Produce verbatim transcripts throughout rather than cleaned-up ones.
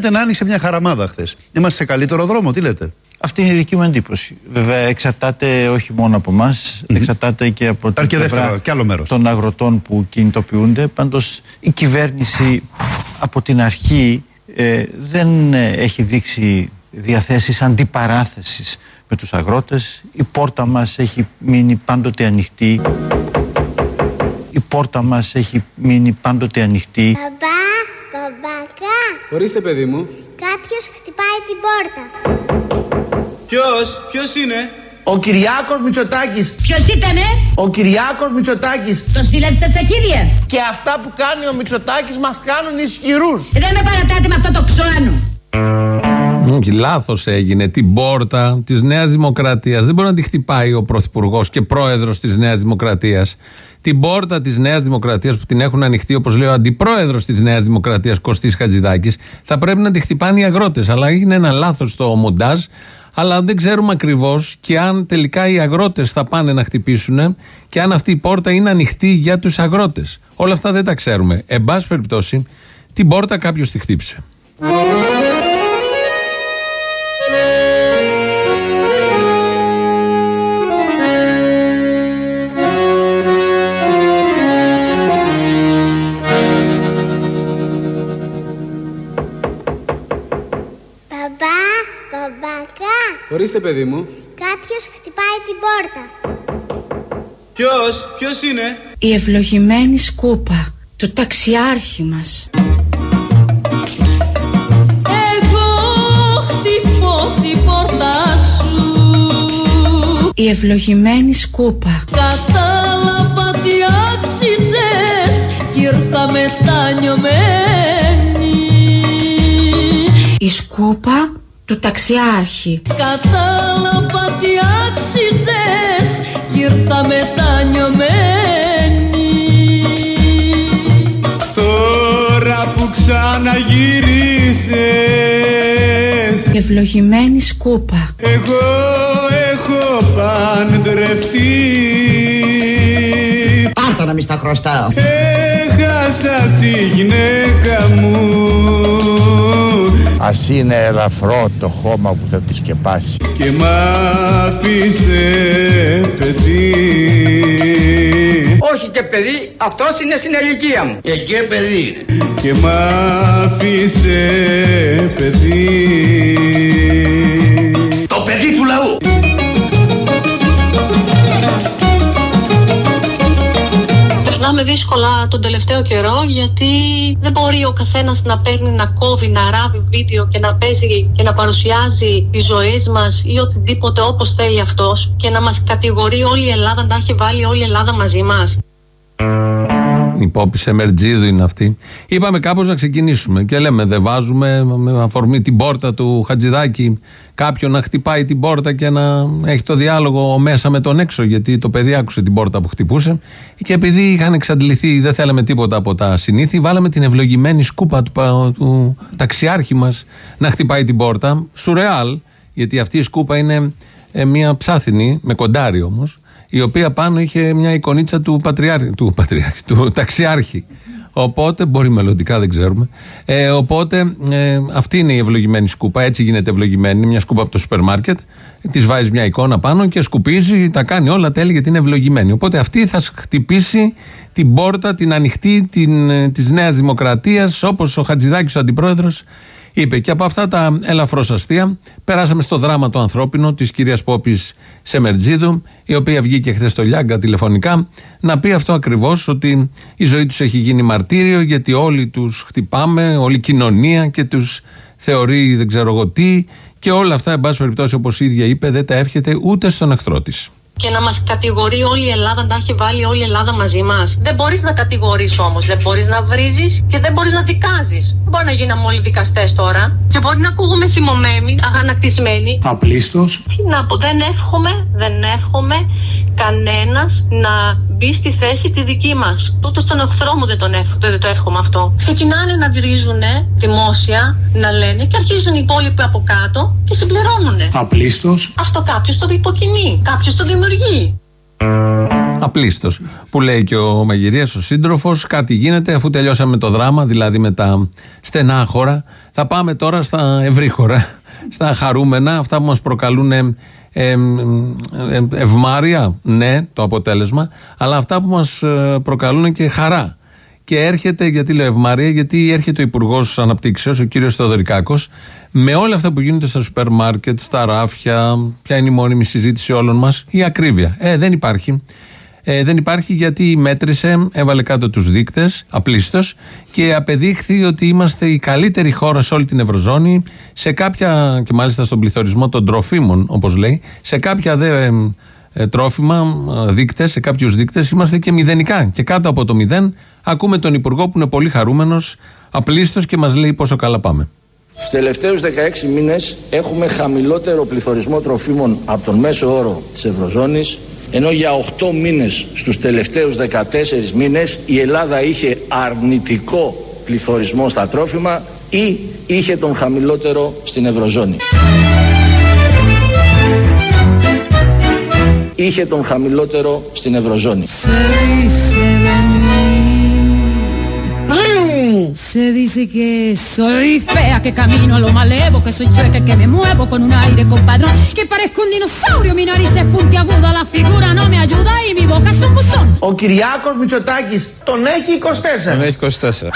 φαίνεται να άνοιξε μια χαραμάδα χθες. Είμαστε σε καλύτερο δρόμο, τι λέτε? Αυτή είναι η δική μου εντύπωση. Βέβαια, εξαρτάται όχι μόνο από εμάς, mm-hmm. εξαρτάται και από την και πλευρά και άλλο μέρος των αγροτών που κινητοποιούνται. Πάντως, η κυβέρνηση από την αρχή ε, δεν έχει δείξει διαθέσεις αντιπαράθεσης με τους αγρότες. Η πόρτα μας έχει μείνει πάντοτε ανοιχτή. Η πόρτα μας έχει μείνει πάντοτε ανοιχτή. Μπαμπά, μπαμπακά. Ορίστε, παιδί μου. Κάποιος χτυπάει την πόρτα. Ποιος, ποιος είναι? Ο Κυριάκος Μητσοτάκης. Ποιος ήτανε? Ο Κυριάκος Μητσοτάκης. Το στείλατε στα τσακίδια. Και αυτά που κάνει ο Μητσοτάκης μας κάνουν ισχυρούς. Δεν με παρατάτε με αυτό το ξώανο. Όχι, λάθος έγινε. Την πόρτα της Νέας Δημοκρατίας δεν μπορεί να τη χτυπάει ο Πρωθυπουργός και πρόεδρος της Νέας Δημοκρατίας. Την πόρτα της Νέας Δημοκρατίας που την έχουν ανοιχτεί, όπως λέει ο αντιπρόεδρος της Νέας Δημοκρατίας, Κωστής Χατζηδάκης, θα πρέπει να τη χτυπάνε οι αγρότες. Αλλά έγινε ένα λάθος στο μοντάζ. Αλλά δεν ξέρουμε ακριβώς και αν τελικά οι αγρότες θα πάνε να χτυπήσουν και αν αυτή η πόρτα είναι ανοιχτή για τους αγρότες. Όλα αυτά δεν τα ξέρουμε. Εν πάση περιπτώσει, την πόρτα κάποιος τη χτύπησε. Ορίστε, παιδί μου. Κάποιος χτυπάει την πόρτα. Ποιος, ποιος είναι? Η ευλογημένη σκούπα, το ταξιάρχη μας. Εγώ χτυπώ την πόρτα σου. Η ευλογημένη σκούπα. Κατάλαβα τι άξιζες κι ήρθα μετανιωμένη. Η σκούπα του ταξιάρχη. Κατάλαβα τι άξιζες κι ήρθα μετανιωμένη. Τώρα που ξαναγυρίσες, η ευλογημένη σκούπα. εγώ έχω παντρευτεί. Πάρτα να μη στα χρωστάω. Έχασα τη γυναίκα μου. Ας είναι ελαφρό το χώμα που θα τη σκεπάσει. Και μ' άφησε παιδί. Όχι και παιδί, αυτός είναι στην ηλικία μου. Ε, και παιδί είναι. Και μ' άφησε παιδί. Το παιδί του λαού. Περνάμε δύσκολα τον τελευταίο καιρό, γιατί δεν μπορεί ο καθένας να παίρνει, να κόβει, να ράβει βίντεο και να παίζει και να παρουσιάζει τις ζωές μας ή οτιδήποτε όπως θέλει αυτός και να μας κατηγορεί όλη η Ελλάδα, να έχει βάλει όλη η Ελλάδα μαζί μας. Η Πόπη Σεμερτζίδου είναι αυτή. Είπαμε κάπως να ξεκινήσουμε και λέμε δεν βάζουμε με αφορμή την πόρτα του Χατζηδάκη κάποιον να χτυπάει την πόρτα και να έχει το διάλογο μέσα με τον έξω, γιατί το παιδί άκουσε την πόρτα που χτυπούσε και επειδή είχαν εξαντληθεί, δεν θέλαμε τίποτα από τα συνήθη, βάλαμε την ευλογημένη σκούπα του, του ταξιάρχη μας να χτυπάει την πόρτα. Σουρεάλ, γιατί αυτή η σκούπα είναι ε, μια ψάθινη με κοντάρι όμως, η οποία πάνω είχε μια εικονίτσα του πατριάρχη, του, πατριάρχη, του ταξιάρχη. Οπότε, μπορεί μελλοντικά, δεν ξέρουμε. Ε, οπότε, ε, αυτή είναι η ευλογημένη σκούπα. Έτσι γίνεται ευλογημένη. Μια σκούπα από το σούπερ μάρκετ. Τη βάζει μια εικόνα πάνω και σκουπίζει, τα κάνει όλα τέλεια γιατί είναι ευλογημένη. Οπότε, αυτή θα χτυπήσει την πόρτα, την ανοιχτή τη Νέα Δημοκρατία, όπως ο Χατζηδάκης, ο αντιπρόεδρος, είπε. Και από αυτά τα ελαφρώς αστεία περάσαμε στο δράμα το ανθρώπινο της κυρίας Πόπης Σεμερτζίδου, η οποία βγήκε χθες στο Λιάγκα τηλεφωνικά να πει αυτό ακριβώς, ότι η ζωή τους έχει γίνει μαρτύριο γιατί όλοι τους χτυπάμε, όλη η κοινωνία και τους θεωρεί δεν ξέρω εγώ τι και όλα αυτά εν πάση περιπτώσει, όπως η ίδια είπε, δεν τα εύχεται ούτε στον εχθρό της. Και να μας κατηγορεί όλη η Ελλάδα, να έχει βάλει όλη η Ελλάδα μαζί μας. Δεν μπορείς να κατηγορείς όμως, δεν μπορείς να βρίζεις και δεν μπορείς να δικάζεις. Δεν μπορεί να γίναμε όλοι δικαστές τώρα. Και μπορεί να ακούγουμε θυμωμένοι, αγανακτισμένοι. Απλίστως. Τι να πω, δεν εύχομαι, δεν εύχομαι κανένας να μπει στη θέση τη δική μας. Ούτε στον εχθρό μου δεν, τον εύχομαι, δεν το εύχομαι αυτό. Ξεκινάνε να βρίζουν δημόσια, να λένε και αρχίζουν οι υπόλοιποι από κάτω και συμπληρώνουν. Απλίστως. Αυτό κάποιος το υποκινεί, κάποιος το δημιουργεί. Απλίστος. Που λέει και ο Μαγειρίας, ο σύντροφος, κάτι γίνεται αφού τελειώσαμε το δράμα, δηλαδή με τα στενά χώρα. Θα πάμε τώρα στα ευρύχωρα, στα χαρούμενα, αυτά που μας προκαλούν ε, ε, ε, ευμάρεια, ναι, το αποτέλεσμα, αλλά αυτά που μας προκαλούν και χαρά. Και έρχεται, γιατί λέω ευμάρεια, γιατί έρχεται ο Υπουργός Αναπτύξεως, ο κύριος Θεοδωρικάκος, με όλα αυτά που γίνονται στα σούπερ μάρκετ, στα ράφια. Ποια είναι η μόνιμη συζήτηση όλων μας? Η ακρίβεια. Ε, δεν υπάρχει. Ε, δεν υπάρχει γιατί μέτρησε, έβαλε κάτω τους δείκτες, απλίστως, και απεδείχθη ότι είμαστε η καλύτερη χώρα σε όλη την Ευρωζώνη, σε κάποια, και μάλιστα στον πληθωρισμό των τροφίμων, όπως λέει, σε κάποια δε ε, ε, τρόφιμα, δείκτες, σε κάποιους δείκτες είμαστε και μηδενικά. Και κάτω από το μηδέν ακούμε τον Υπουργό που είναι πολύ χαρούμενος, απλίστως, και μας λέει πόσο καλά πάμε. Στους τελευταίους δεκαέξι μήνες έχουμε χαμηλότερο πληθωρισμό τροφίμων από τον μέσο όρο της Ευρωζώνης, ενώ για οκτώ μήνες στους τελευταίους δεκατέσσερις μήνες η Ελλάδα είχε αρνητικό πληθωρισμό στα τρόφιμα ή είχε τον χαμηλότερο στην Ευρωζώνη. Είχε τον χαμηλότερο στην Ευρωζώνη. Se dice que soy fea, que camino a lo malevo, que soy chueca, que me muevo con un aire compadrón, que parezco un dinosaurio, mi nariz es puntiaguda, la figura no me ayuda y mi boca es un buzón. Ο Κυριάκος Μητσοτάκης τον έχει είκοσι τέσσερα. Τον έχει είκοσι τέσσερα.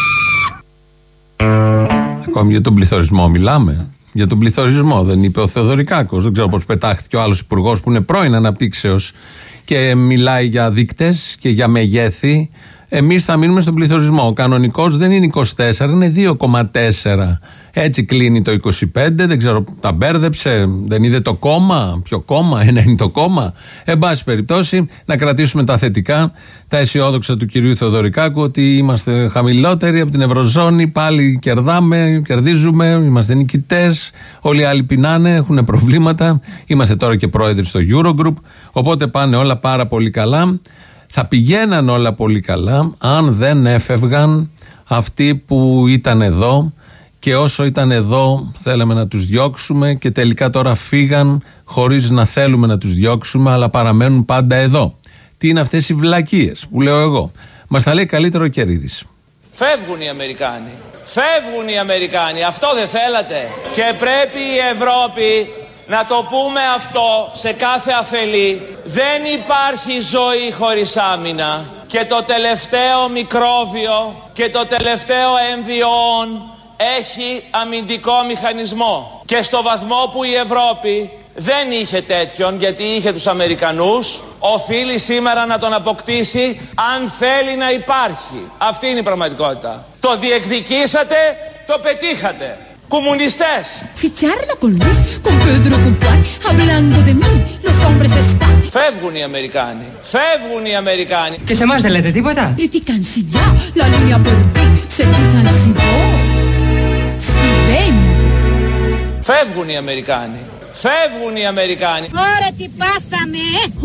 Ακόμη για τον πληθωρισμό μιλάμε. Για τον πληθωρισμό δεν είπε ο Θεοδωρικάκος. Δεν ξέρω πώς πετάχτηκε ο άλλος υπουργός που είναι πρώην αναπτύξεως και μιλάει για δείκτες και για μεγέθη. Εμείς θα μείνουμε στον πληθωρισμό. Ο κανονικός δεν είναι είκοσι τέσσερα, είναι δύο κόμμα τέσσερα. Έτσι κλείνει το είκοσι πέντε. Δεν ξέρω, τα μπέρδεψε. Δεν είδε το κόμμα. Ποιο κόμμα? Ένα είναι το κόμμα. Εν πάση περιπτώσει, να κρατήσουμε τα θετικά, τα αισιόδοξα του κυρίου Θεοδωρικάκου, ότι είμαστε χαμηλότεροι από την Ευρωζώνη. Πάλι κερδάμε, κερδίζουμε, είμαστε νικητές. Όλοι οι άλλοι πεινάνε, έχουν προβλήματα. Είμαστε τώρα και πρόεδροι στο Eurogroup. Οπότε πάνε όλα πάρα πολύ καλά. Θα πηγαίναν όλα πολύ καλά αν δεν έφευγαν αυτοί που ήταν εδώ, και όσο ήταν εδώ θέλαμε να τους διώξουμε και τελικά τώρα φύγαν χωρίς να θέλουμε να τους διώξουμε, αλλά παραμένουν πάντα εδώ. Τι είναι αυτές οι βλακίες που λέω εγώ? Μας τα λέει καλύτερο ο Κερίδης. Φεύγουν οι Αμερικάνοι. Φεύγουν οι Αμερικάνοι. Αυτό δεν θέλατε? Και πρέπει η Ευρώπη να το πούμε αυτό σε κάθε αφελή. Δεν υπάρχει ζωή χωρίς άμυνα. Και το τελευταίο μικρόβιο και το τελευταίο έμβιον έχει αμυντικό μηχανισμό. Και στο βαθμό που η Ευρώπη δεν είχε τέτοιον, γιατί είχε τους Αμερικανούς, οφείλει σήμερα να τον αποκτήσει αν θέλει να υπάρχει. Αυτή είναι η πραγματικότητα. Το διεκδικήσατε, το πετύχατε. Κομμουνιστές! Φεύγουν οι Αμερικάνοι. Φεύγουν οι Αμερικάνοι. Και σε εμάς δεν λέτε τίποτα? Φεύγουν οι Αμερικάνοι. Φεύγουν οι Αμερικάνοι. Ωραία, τι πάθαμε!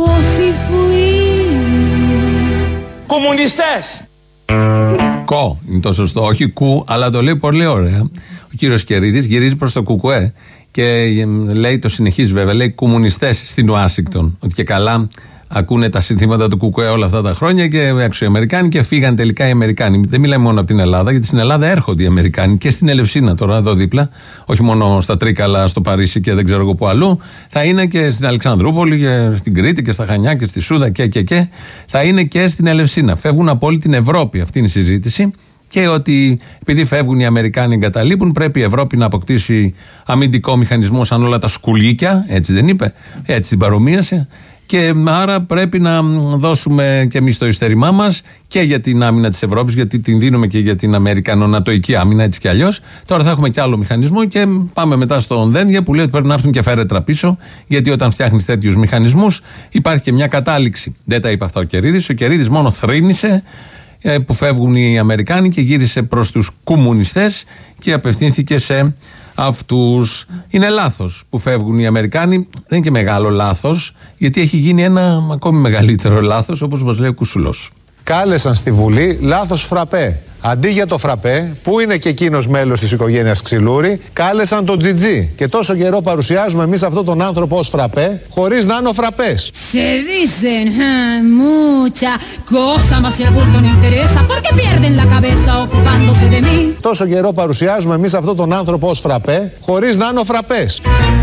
Κομμουνιστές! Κο είναι το σωστό, όχι κου, αλλά το λέει πολύ ωραία. Ο κύριος Κερίδης γυρίζει προς το Κουκουέ και λέει, το συνεχίζει βέβαια, λέει κομμουνιστές στην Ουάσιγκτον. Ότι και καλά ακούνε τα συνθήματα του Κουκουέ όλα αυτά τα χρόνια και έξω οι Αμερικάνοι, και φύγαν τελικά οι Αμερικάνοι. Δεν μιλάμε μόνο από την Ελλάδα, γιατί στην Ελλάδα έρχονται οι Αμερικάνοι και στην Ελευσίνα τώρα, εδώ δίπλα. Όχι μόνο στα Τρίκαλα, στο Παρίσι και δεν ξέρω εγώ που αλλού. Θα είναι και στην Αλεξανδρούπολη και στην Κρήτη και στα Χανιά και στη Σούδα και, και, και. Θα είναι και στην Ελευσίνα. Φεύγουν από όλη την Ευρώπη, αυτή είναι η συζήτηση. Και ότι επειδή φεύγουν οι Αμερικάνοι, εγκαταλείπουν, πρέπει η Ευρώπη να αποκτήσει αμυντικό μηχανισμό σαν όλα τα σκουλίκια. Έτσι δεν είπε? Έτσι την παρομοίασε. Και άρα πρέπει να δώσουμε και εμείς το ειστερημά μας και για την άμυνα της Ευρώπης, γιατί την δίνουμε και για την αμερικανο-νατοϊκή άμυνα, έτσι κι αλλιώς. Τώρα θα έχουμε και άλλο μηχανισμό και πάμε μετά στον Δένδια που λέει ότι πρέπει να έρθουν και φέρετρα πίσω, γιατί όταν φτιάχνεις τέτοιους μηχανισμούς υπάρχει και μια κατάληξη. Δεν τα είπε αυτά ο Κερίδης. Ο Κερίδης μόνο θρήνησε που φεύγουν οι Αμερικάνοι και γύρισε προς τους κομμουνιστές και απευθύνθηκε σε αυτούς. Είναι λάθος που φεύγουν οι Αμερικάνοι, δεν είναι και μεγάλο λάθος, γιατί έχει γίνει ένα ακόμη μεγαλύτερο λάθος, όπως μας λέει ο Κουσουλός. Κάλεσαν στη Βουλή λάθος φραπέ. Αντί για το φραπέ, που είναι και εκείνος μέλος της οικογένειας Ξυλούρη, κάλεσαν τον Τζιτζί. Και τόσο καιρό παρουσιάζουμε εμείς αυτόν τον άνθρωπο ως φραπέ, χωρίς να είναι ο φραπές. Se dicen mucha cosa, mas si el bulto no interesa, porque pierden la cabeza ocupándose de mí. Τόσο καιρό παρουσιάζουμε εμείς αυτόν τον άνθρωπο ως φραπέ, χωρίς να είναι ο φραπές.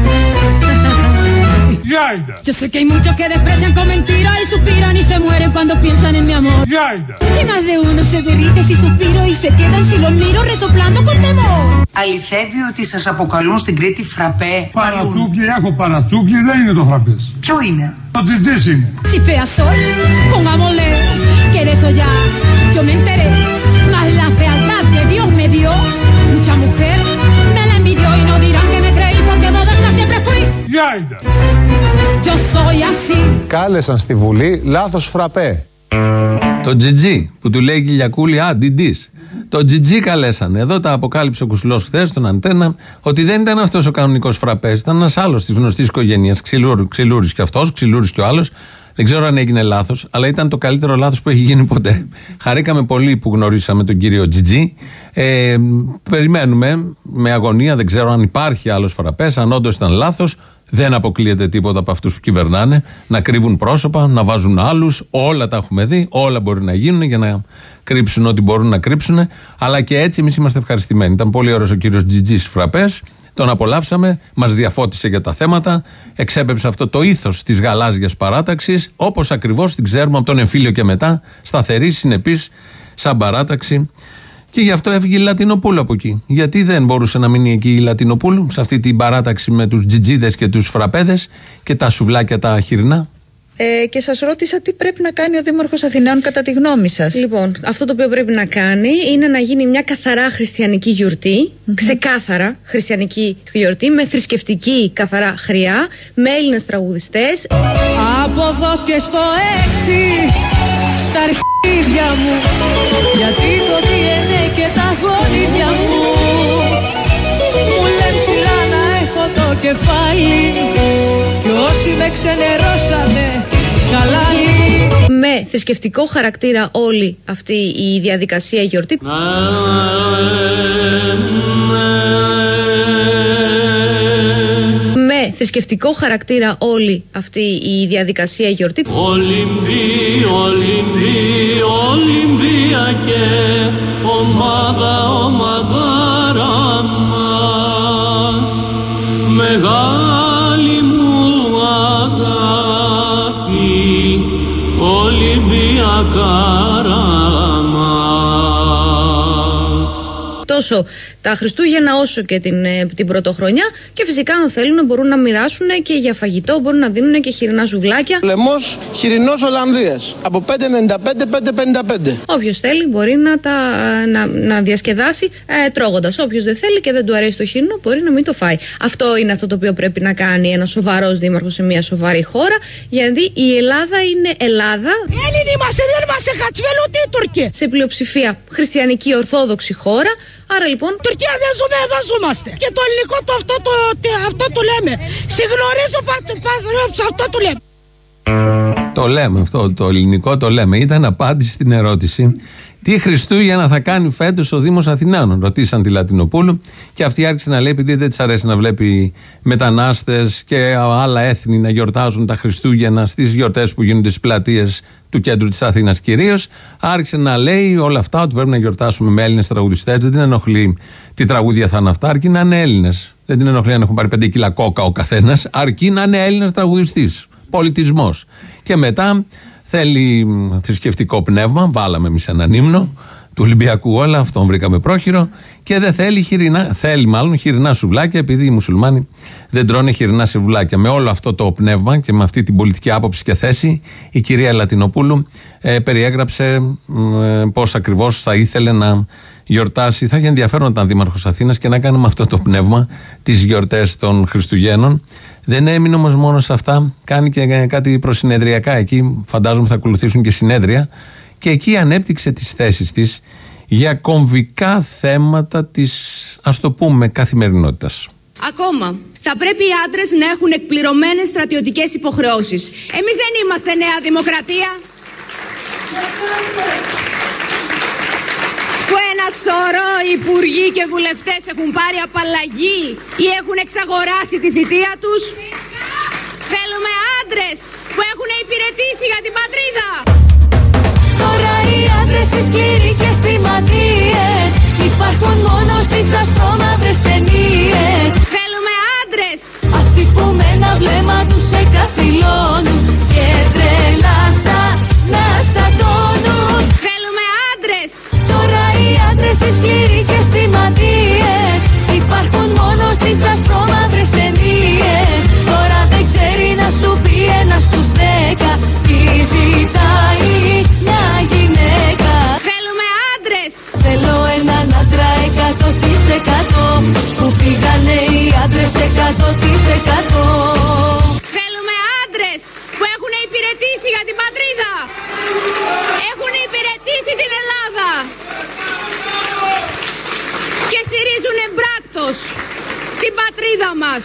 Yaida. Yo sé que hay muchos que desprecian con mentiras y suspiran y se mueren cuando piensan en mi amor. Yaida. Y más de uno se derrite si suspiro y se quedan si los miro resoplando con temor. Αληθεύει ότι σας αποκαλούν στην Κρήτη φραπέ? Παρατσούκλι, έχω παρατσούκλι, δεν είναι το φραπές. Ποιο είναι? Το τζιτζής είναι. Si fea soy, pongámosle que de eso ya yo me enteré. Más la fealdad que Dios me dio, mucha mujer me la envidió y no dirán que me creí porque modesta siempre fui. Yaida. Yo soy así. Κάλεσαν στη Βουλή λάθος φραπέ. Το Τζιτζί που του λέει Κυλιακούλη, α, ντιντής. Το Τζιτζί καλέσανε. Εδώ τα αποκάλυψε ο Κουσουλός χθες στον Αντένα ότι δεν ήταν αυτός ο κανονικός φραπές. Ήταν ένας άλλος της γνωστής οικογένειας. Ξυλούρης κι αυτός, Ξυλούρης κι ο άλλος. Δεν ξέρω αν έγινε λάθος, αλλά ήταν το καλύτερο λάθος που έχει γίνει ποτέ. Χαρήκαμε πολύ που γνωρίσαμε τον κύριο Τζιτζί. Ε, περιμένουμε με αγωνία, δεν ξέρω αν υπάρχει άλλος φραπές, αν όντως ήταν λάθος. Δεν αποκλείεται τίποτα από αυτούς που κυβερνάνε να κρύβουν πρόσωπα, να βάζουν άλλους. Όλα τα έχουμε δει, όλα μπορεί να γίνουν για να κρύψουν ό,τι μπορούν να κρύψουν. Αλλά και έτσι εμείς είμαστε ευχαριστημένοι. Ήταν πολύ ωραίος ο κύριος Τζιτζής φραπές. Τον απολαύσαμε, μας διαφώτισε για τα θέματα, εξέπεψε αυτό το ήθος της γαλάζιας παράταξης, όπως ακριβώς την ξέρουμε από τον εμφύλιο και μετά, σταθερή, συνεπής, σαν παράταξη. Και γι' αυτό έφυγε η Λατινοπούλου από εκεί. Γιατί δεν μπορούσε να μείνει εκεί η Λατινοπούλου, σε αυτή την παράταξη με τους τζιτζίδες και τους φραπέδες και τα σουβλάκια τα χοιρινά. Ε, και σας ρώτησα τι πρέπει να κάνει ο Δήμαρχος Αθηναίων κατά τη γνώμη σας. Λοιπόν, αυτό το οποίο πρέπει να κάνει είναι να γίνει μια καθαρά χριστιανική γιορτή, mm-hmm. ξεκάθαρα χριστιανική γιορτή, με θρησκευτική καθαρά χρειά, με Έλληνες τραγουδιστές. Από εδώ και στο έξι, στα αρχίδια μου, γιατί το ντι εν έι και τα γονίδια μου μου λένε ψηλά να έχω το κεφάλι κι όσοι με ξενερώσανε χαλάλι. Με θρησκευτικό χαρακτήρα όλη αυτή η διαδικασία γιορτή. Με θρησκευτικό χαρακτήρα όλη αυτή η διαδικασία γιορτή. Ολυμπή, Ολυμπή, Ολυμπιακέ, ομάδα, ομαδάρα μας, μεγάλη μου αγάπη, Ολυμπιακάρα μας. Τόσο τα Χριστούγεννα όσο και την, την Πρωτοχρονιά, και φυσικά αν θέλουν μπορούν να μοιράσουν και για φαγητό, μπορούν να δίνουν και χοιρινά σουβλάκια. Λεμός χοιρινός Ολλανδίας από πέντε ενενήντα πέντε με πέντε πενήντα πέντε. Όποιος θέλει μπορεί να, τα, να, να διασκεδάσει ε, τρώγοντας. Όποιος δεν θέλει και δεν του αρέσει το χοιρινό μπορεί να μην το φάει. Αυτό είναι αυτό το οποίο πρέπει να κάνει ένας σοβαρός δήμαρχος σε μια σοβαρή χώρα, γιατί η Ελλάδα είναι Ελλάδα. Έλληνοι είμαστε, δεν είμαστε χατσβέλοι ούτε οι Τουρκοί. Σε πλειοψηφία χριστιανική ορθόδοξη χώρα. Άρα λοιπόν. Τουρκία δεν ζούμε, εδώ ζούμαστε. Και το ελληνικό το αυτό το, αυτό το λέμε. Συγνωρίζω πάνω αυτό το λέμε. Το λέμε αυτό, το ελληνικό το λέμε. Ήταν απάντηση στην ερώτηση. Τι Χριστούγεννα θα κάνει φέτος ο Δήμος Αθηναίων? Ρωτήσαν τη Λατινοπούλου και αυτή άρχισε να λέει, επειδή δεν της αρέσει να βλέπει μετανάστες και άλλα έθνη να γιορτάζουν τα Χριστούγεννα στις γιορτές που γίνονται στις πλατείες του κέντρου της Αθήνας κυρίως, άρχισε να λέει όλα αυτά, ότι πρέπει να γιορτάσουμε με Έλληνες τραγουδιστές. Δεν την ενοχλεί τι τραγούδια θα είναι αυτά, αρκεί να είναι Έλληνες. Δεν την ενοχλεί αν έχουν πάρει πέντε κιλά κόκα ο καθένας, αρκεί να είναι Έλληνας τραγουδιστής. Πολιτισμός. Και μετά θέλει θρησκευτικό πνεύμα, βάλαμε εμείς έναν ύμνο του Ολυμπιακού όλα, αυτόν βρήκαμε πρόχειρο, και δεν θέλει χοιρινά, θέλει μάλλον χοιρινά σουβλάκια, επειδή οι μουσουλμάνοι δεν τρώνε χοιρινά σουβλάκια. Με όλο αυτό το πνεύμα και με αυτή την πολιτική άποψη και θέση, η κυρία Λατινοπούλου ε, περιέγραψε ε, πώς ακριβώς θα ήθελε να γιορτάσει. Θα είχε ενδιαφέρον να ήταν δήμαρχος Αθήνας και να κάνει με αυτό το πνεύμα τις γιορτές των Χριστουγέννων. Δεν έμεινε όμως μόνο σε αυτά, κάνει και κάτι προσυνεδριακά εκεί, φαντάζομαι θα ακολουθήσουν και συνέδρια, και εκεί ανέπτυξε τις θέσεις της για κομβικά θέματα της, ας το πούμε, καθημερινότητας. Ακόμα, θα πρέπει οι άντρες να έχουν εκπληρωμένες στρατιωτικές υποχρεώσεις. Εμείς δεν είμαστε Νέα Δημοκρατία που σωρό υπουργοί και βουλευτές έχουν πάρει απαλλαγή ή έχουν εξαγοράσει τη θητεία τους. Θέλουμε άντρες που έχουν υπηρετήσει για την πατρίδα. Τώρα οι άντρες οι σκληροί και στιγματίες υπάρχουν μόνο στις ασπρόμαυρες ταινίες. Θέλουμε άντρες, αυτοί που με ένα βλέμμα τους σε καθυλώνουν και τρελά σαν να στατώνουν. Θέλουμε άντρες. Τώρα οι άντρες οι σκληροί και στιγματίες υπάρχουν μόνο στις ασπρόμαυρες ταινίες. Τώρα δεν ξέρει να σου πει ένας στους δέκα τι ζητάει μια γυναίκα. Θέλουμε άντρες. Θέλω έναν άντρα εκατό τοις εκατό που πήγανε οι άντρες εκατό τοις εκατό. Θέλουμε άντρες που έχουν υπηρετήσει για την πατρίδα. Έχουν υπηρετήσει την Ελλάδα και στηρίζουν εμπράκτος την πατρίδα μας.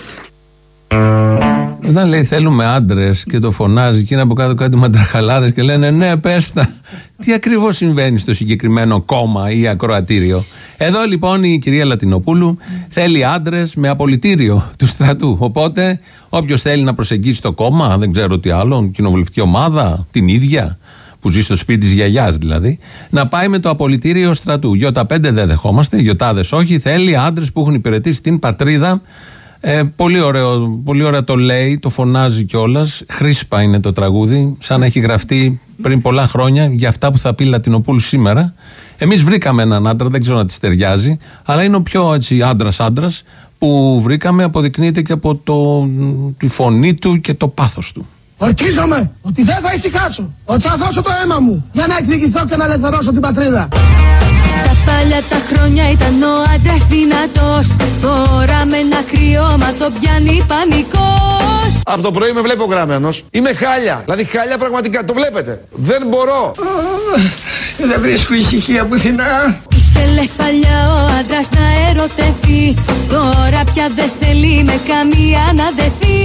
Όταν λέει θέλουμε άντρες και το φωνάζει και είναι από κάτω κάτι μαντραχαλάδες και λένε ναι πες τα. Τι ακριβώς συμβαίνει στο συγκεκριμένο κόμμα ή ακροατήριο. Εδώ λοιπόν η κυρία Λατινοπούλου θέλει άντρες με απολυτήριο του στρατού. Οπότε όποιος θέλει να προσεγγίσει το κόμμα, δεν ξέρω τι άλλο, κοινοβουλευτική ομάδα, την ίδια που ζει στο σπίτι της γιαγιάς δηλαδή, να πάει με το απολυτήριο στρατού. Γιώτα πέντε δεν δεχόμαστε, γιωτάδες όχι, θέλει άντρες που έχουν υπηρετήσει την πατρίδα. Ε, πολύ ωραίο, πολύ ωραία το λέει, το φωνάζει κιόλας. Χρήσπα είναι το τραγούδι, σαν να έχει γραφτεί πριν πολλά χρόνια για αυτά που θα πει Λατινοπούλου σήμερα. Εμείς βρήκαμε έναν άντρα, δεν ξέρω να τη ταιριάζει, αλλά είναι ο πιο έτσι άντρας άντρας που βρήκαμε, αποδεικνύεται και από το, τη φωνή του και το πάθος του. Ορκίζομαι ότι δεν θα ησυχάσω, ότι θα δώσω το αίμα μου για να εκδικηθώ και να ελευθερώσω την πατρίδα. Τα παλιά τα χρόνια ήταν ο άντρας δυνατός. Τώρα με ένα κρυώμα το πιάνει πανικός. Από το πρωί με βλέπω γραμμένος. Είμαι χάλια. Δηλαδή χάλια πραγματικά. Το βλέπετε. Δεν μπορώ. Δεν βρίσκω ησυχία πουθενά. Ήθελε παλιά ο άντρας να ερωτευτεί. Τώρα πια δεν θέλει με καμία να δεθεί.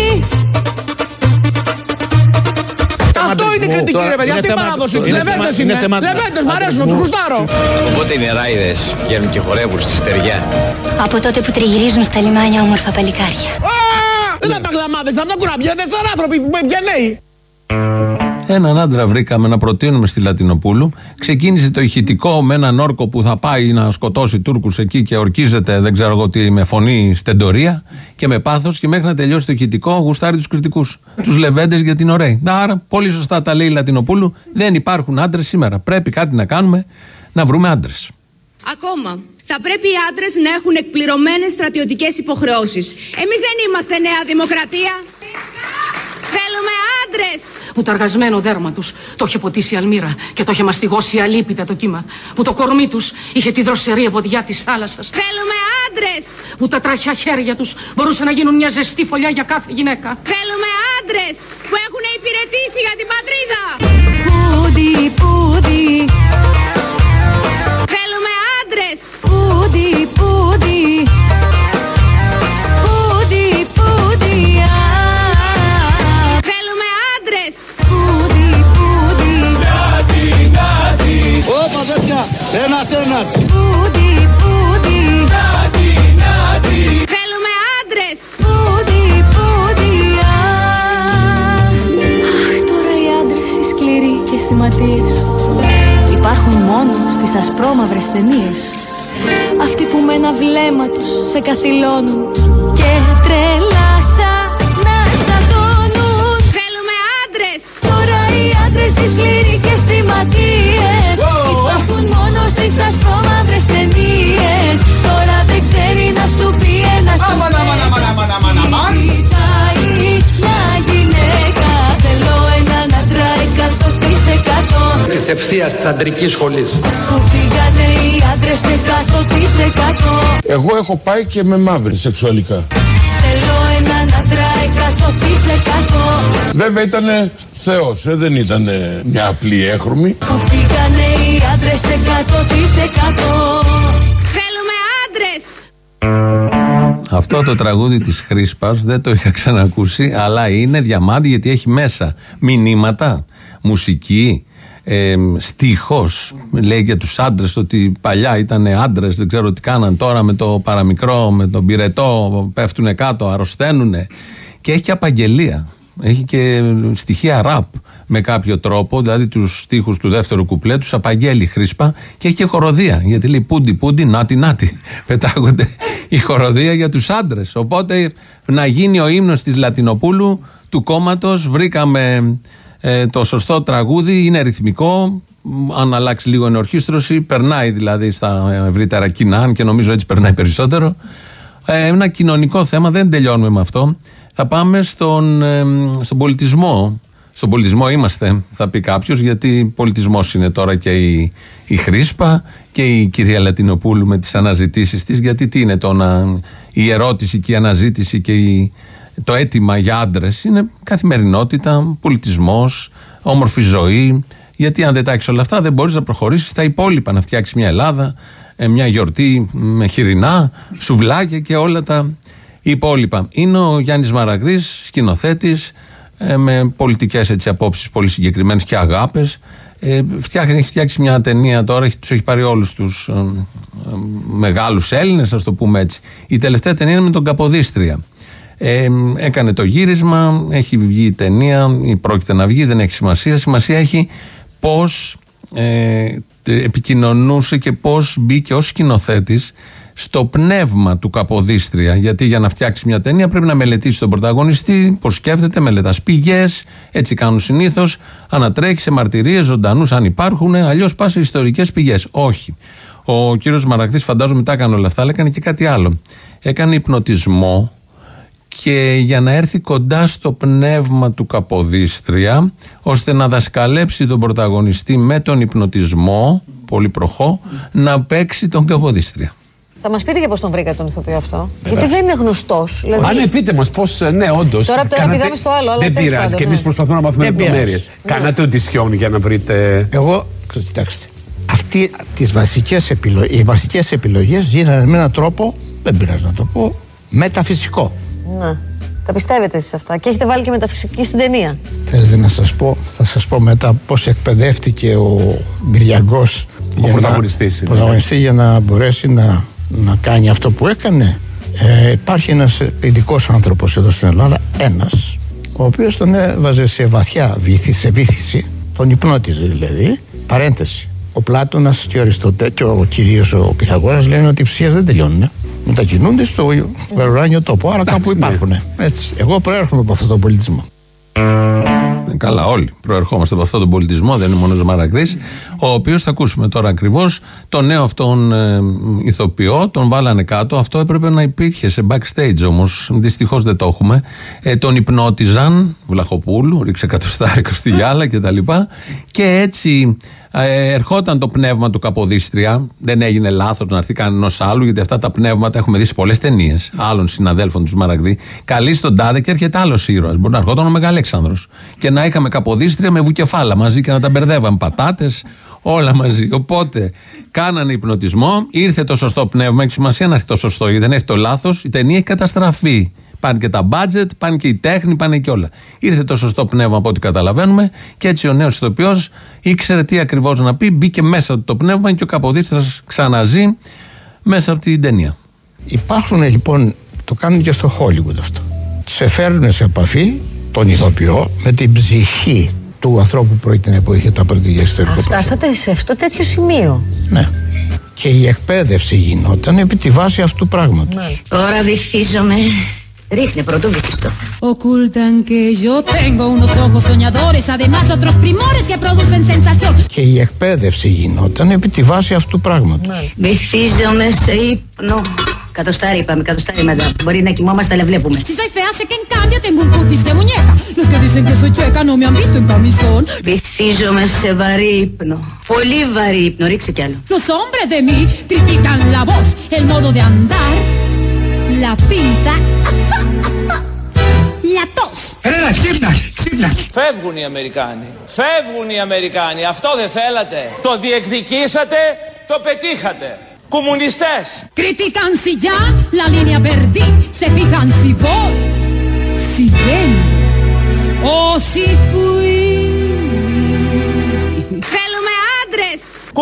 Αυτό είναι η κριτική ρε παιδιά, αυτή η παράδοση. Λεβέντες είναι, λεβέντες μ' αρέσουν, τους γουστάρω. Οπότε οι νεράιδες βγαίνουν και χορεύουν στη στεριά. Από τότε που τριγυρίζουν στα λιμάνια όμορφα παλικάρια. Δεν θα παγλαμάδες, θα βγουν κουραμπιέδες, τώρα άνθρωποι που γενναίοι. Έναν άντρα βρήκαμε να προτείνουμε στη Λατινοπούλου. Ξεκίνησε το ηχητικό με έναν όρκο που θα πάει να σκοτώσει Τούρκους εκεί και ορκίζεται, δεν ξέρω εγώ τι, με φωνή στεντορία και με πάθος. Και μέχρι να τελειώσει το ηχητικό, γουστάρει τους κριτικούς. Τους λεβέντες γιατί είναι ωραίοι. Άρα, πολύ σωστά τα λέει η Λατινοπούλου. Δεν υπάρχουν άντρες σήμερα. Πρέπει κάτι να κάνουμε, να βρούμε άντρες. Ακόμα. Θα πρέπει οι άντρες να έχουν εκπληρωμένες στρατιωτικές υποχρεώσεις. Εμείς δεν είμαστε Νέα Δημοκρατία. Θέλουμε άντρες! Που το αργασμένο δέρμα τους το είχε ποτίσει η αλμύρα και το είχε μαστιγώσει αλίπητα το κύμα. Που το κορμί τους είχε τη δροσερή ευωδιά της θάλασσας. Θέλουμε άντρες! Που τα τραχιά χέρια τους μπορούσαν να γίνουν μια ζεστή φωλιά για κάθε γυναίκα. Θέλουμε άντρες που έχουν υπηρετήσει για την πατρίδα. Πούντι, πούντι. Θέλουμε άντρες! Πούντι, πούντι. Πούντι, πούντι. Θέλουμε άντρες! Πούντι, πούντι. Νάτι, νάτι. Όπα τέτοια, ένας ένας. Πούντι, πούντι. Νάτι, νάτι. Θέλουμε άντρες! Πούντι, πούντι. Αχ, τώρα οι άντρες οι σκληροί και αισθηματίες υπάρχουν μόνο στις ασπρόμαυρες ταινίες. Αυτοί που με ένα βλέμμα τους σε καθυλώνουν και τρελά σαν να στατώνουν. Θέλουμε άντρες! Τώρα οι άντρες οι σκληροί και αισθηματίες υπάρχουν μόνο στις ασπρόμαυρες ταινίες. Τώρα δεν ξέρει να σου πει ένας του δέκα. Ζητάει μια γυναίκα. Θέλω έναν άντρα εκατό τοις εκατό Της ευθείας της αντρικής σχολής. που πήγανε οι άντρες εκατό τοις εκατό. Εγώ έχω πάει και με μαύρη σεξουαλικά. Θέλω έναν άντρα εκατό τοις εκατό. Βέβαια ήτανε Θεός, ε, δεν ήτανε μια απλή έχρωμη. Που πήγανε οι άντρες εκατό τοις εκατό. Θέλουμε άντρες! Αυτό το τραγούδι της Χρήσπας δεν το είχα ξανακούσει, αλλά είναι διαμάντι γιατί έχει μέσα μηνύματα, μουσική, ε, στίχος. Λέει για τους άντρες ότι παλιά ήταν άντρες, δεν ξέρω τι κάναν τώρα με το παραμικρό, με τον πυρετό, πέφτουνε κάτω, αρρωσταίνουνε. Και έχει και απαγγελία. Έχει και στοιχεία ραπ με κάποιο τρόπο, δηλαδή τους στίχους του δεύτερου κουπλέ τους απαγγέλει Χρήσπα, και έχει και χοροδία. Γιατί λέει πούντι πούντι, νάτι νάτι. Πετάγονται η χοροδία για τους άντρες. Οπότε να γίνει ο ύμνος της Λατινοπούλου του κόμματος. Βρήκαμε ε, το σωστό τραγούδι, είναι ρυθμικό. Αν αλλάξει λίγο η ορχήστρωση, περνάει δηλαδή στα ευρύτερα κοινά, αν και νομίζω έτσι περνάει περισσότερο. Ε, ένα κοινωνικό θέμα, δεν τελειώνουμε με αυτό. Θα πάμε στον, ε, στον πολιτισμό. Στον πολιτισμό είμαστε, θα πει κάποιος, γιατί πολιτισμός είναι τώρα και η, η Χρήσπα και η κυρία Λατινοπούλου με τις αναζητήσεις της. Γιατί τι είναι το να, η ερώτηση και η αναζήτηση και η, το αίτημα για άντρες είναι καθημερινότητα, πολιτισμός, όμορφη ζωή. Γιατί αν δεν τα έχεις όλα αυτά, δεν μπορείς να προχωρήσεις στα υπόλοιπα, να φτιάξεις μια Ελλάδα, μια γιορτή με χοιρινά, σουβλάκια και όλα τα υπόλοιπα. Είναι ο Γιάννης Μαραγδής, σκηνοθέτης, ε, με πολιτικές έτσι απόψεις πολύ συγκεκριμένες και αγάπες. Ε, φτιάχνει, έχει φτιάξει μια ταινία τώρα, έχει, τους έχει πάρει όλους τους ε, ε, μεγάλους Έλληνες, ας το πούμε έτσι. Η τελευταία ταινία είναι με τον Καποδίστρια. Ε, έκανε το γύρισμα, έχει βγει η ταινία ή πρόκειται να βγει, δεν έχει σημασία. Σημασία έχει πώς ε, επικοινωνούσε και πώς μπήκε ως σκηνοθέτης στο πνεύμα του Καποδίστρια. Γιατί για να φτιάξει μια ταινία πρέπει να μελετήσει τον πρωταγωνιστή, πώς σκέφτεται, μελετάς πηγές, έτσι κάνουν συνήθως, ανατρέχει σε μαρτυρίες, ζωντανούς αν υπάρχουν, αλλιώς πας σε ιστορικές πηγές. Όχι. Ο κύριος Μαραγδής, φαντάζομαι, τα έκανε όλα αυτά, αλλά έκανε και κάτι άλλο. Έκανε υπνοτισμό, και για να έρθει κοντά στο πνεύμα του Καποδίστρια, ώστε να δασκαλέψει τον πρωταγωνιστή με τον υπνοτισμό, πολύ προχώ, να παίξει τον Καποδίστρια. Θα μας πείτε και πώς τον βρήκατε τον ηθοποιό αυτό? Βέβαια. Γιατί δεν είναι γνωστός. Δηλαδή... Α, ναι, πείτε μας πώς, ναι, όντως. Τώρα το κάνατε... πηδάμε στο άλλο, αλλά δεν πειράζει. Και εμείς προσπαθούμε να μάθουμε λεπτομέρειες. Κάνατε οντισιόν για να βρείτε. Εγώ, κοιτάξτε. Αυτοί τις βασικές επιλογές, οι βασικές επιλογές γίνανε με έναν τρόπο, δεν πειράζει να το πω, μεταφυσικό. Ναι. Τα πιστεύετε εσείς αυτά? Και έχετε βάλει και μεταφυσική στην ταινία. Θέλετε να σας πω, θα σας πω μετά πώς εκπαιδεύτηκε ο Μυριαγκός, ο πρωταγωνιστής, να, πρωταγωνιστή, για να μπορέσει να, να κάνει αυτό που έκανε. Ε, υπάρχει ένας ειδικός άνθρωπος εδώ στην Ελλάδα, ένας, ο οποίος τον έβαζε σε βαθιά βήθη, σε βήθηση, τον υπνότιζε δηλαδή. Παρένθεση. Ο Πλάτωνας και ο Αριστοτέλης και ο κυρίως ο Πυθαγόρας λένε ότι οι ψυχές δεν τελειώνουν. Μετακινούνται στο ουράνιο τόπο. Άρα κάπου υπάρχουν. Έτσι. Εγώ προέρχομαι από αυτόν τον πολιτισμό. Καλά, όλοι προερχόμαστε από αυτόν τον πολιτισμό, δεν είναι μόνο ο Μαραγδής, ο οποίος θα ακούσουμε τώρα ακριβώς. Τον νέο αυτόν ε, ηθοποιό τον βάλανε κάτω. Αυτό έπρεπε να υπήρχε σε backstage, όμως δυστυχώς δεν το έχουμε. Ε, τον υπνότιζαν, Βλαχοπούλου, ρίξε κατοστάρικο στη γυάλα κτλ. Και έτσι ε, ερχόταν το πνεύμα του Καποδίστρια. Δεν έγινε λάθος να έρθει κανένας άλλου, γιατί αυτά τα πνεύματα έχουμε δει σε πολλές ταινίες άλλων συναδέλφων του Μαραγδί. Καλεί στον τάδε και έρχεται άλλος ήρωας. Μπορεί να ερχόταν ο Μεγαλέξανδρος. Και να είχαμε Καποδίστρια με βουκεφάλα μαζί και να τα μπερδεύαν πατάτες, όλα μαζί. Οπότε κάνανε υπνοτισμό, ήρθε το σωστό πνεύμα. Έχει σημασία να έχει το σωστό, γιατί δεν έχει το λάθος. Η ταινία έχει καταστραφεί. Πάνε και τα budget, πάνε και η τέχνη, πάνε και όλα. Ήρθε το σωστό πνεύμα από ό,τι καταλαβαίνουμε, και έτσι ο νέος ηθοποιός ήξερε τι ακριβώς να πει. Μπήκε μέσα το πνεύμα και ο Καποδίστρας ξαναζεί μέσα από την ταινία. Υπάρχουν λοιπόν, το κάνουν και στο Hollywood αυτό. Σε φέρνουν σε επαφή τον ηθοποιό με την ψυχή του ανθρώπου που πρόκειται να υποθεί τα πρώτη για ιστορικό πρόσωπο. Φτάσατε σε αυτό τέτοιο σημείο. Ναι. Και η εκπαίδευση γινόταν επί τη βάση αυτού του πράγματος. Τώρα βυθίζομαι. Ρίχνε πρωτού βυθιστό. Ocultan que yo tengo unos ojos soñadores, además otros primores que producen sensación. Και η εκπαίδευση γινόταν επί τη βάση αυτού του πράγματος. Βυθίζομαι σε ύπνο. Κατοστάρι είπαμε, κατοστάρι μετά. Μπορεί να κοιμόμαστε, αλλά βλέπουμε. Si soy fea, sé que en cambio tengo un cutis de muñeca. Los que dicen que soy chueca no me han visto en camisón. Βυθίζομαι σε βαρύ ύπνο. Πολύ βαρύ ύπνο, ρίξε κι άλλο. Los hombres de mí critican la voz, el modo de andar, la pinta, la tos. Έλα, ξύπνα, ξύπνα. Φεύγουν οι Αμερικάνοι. Φεύγουν οι Αμερικάνοι. Αυτό δεν θέλατε? Το διεκδικήσατε, το πετύχατε. Κομμουνιστές. Critican si ya la línea perdí, se fijan si voy, si ven o si fui.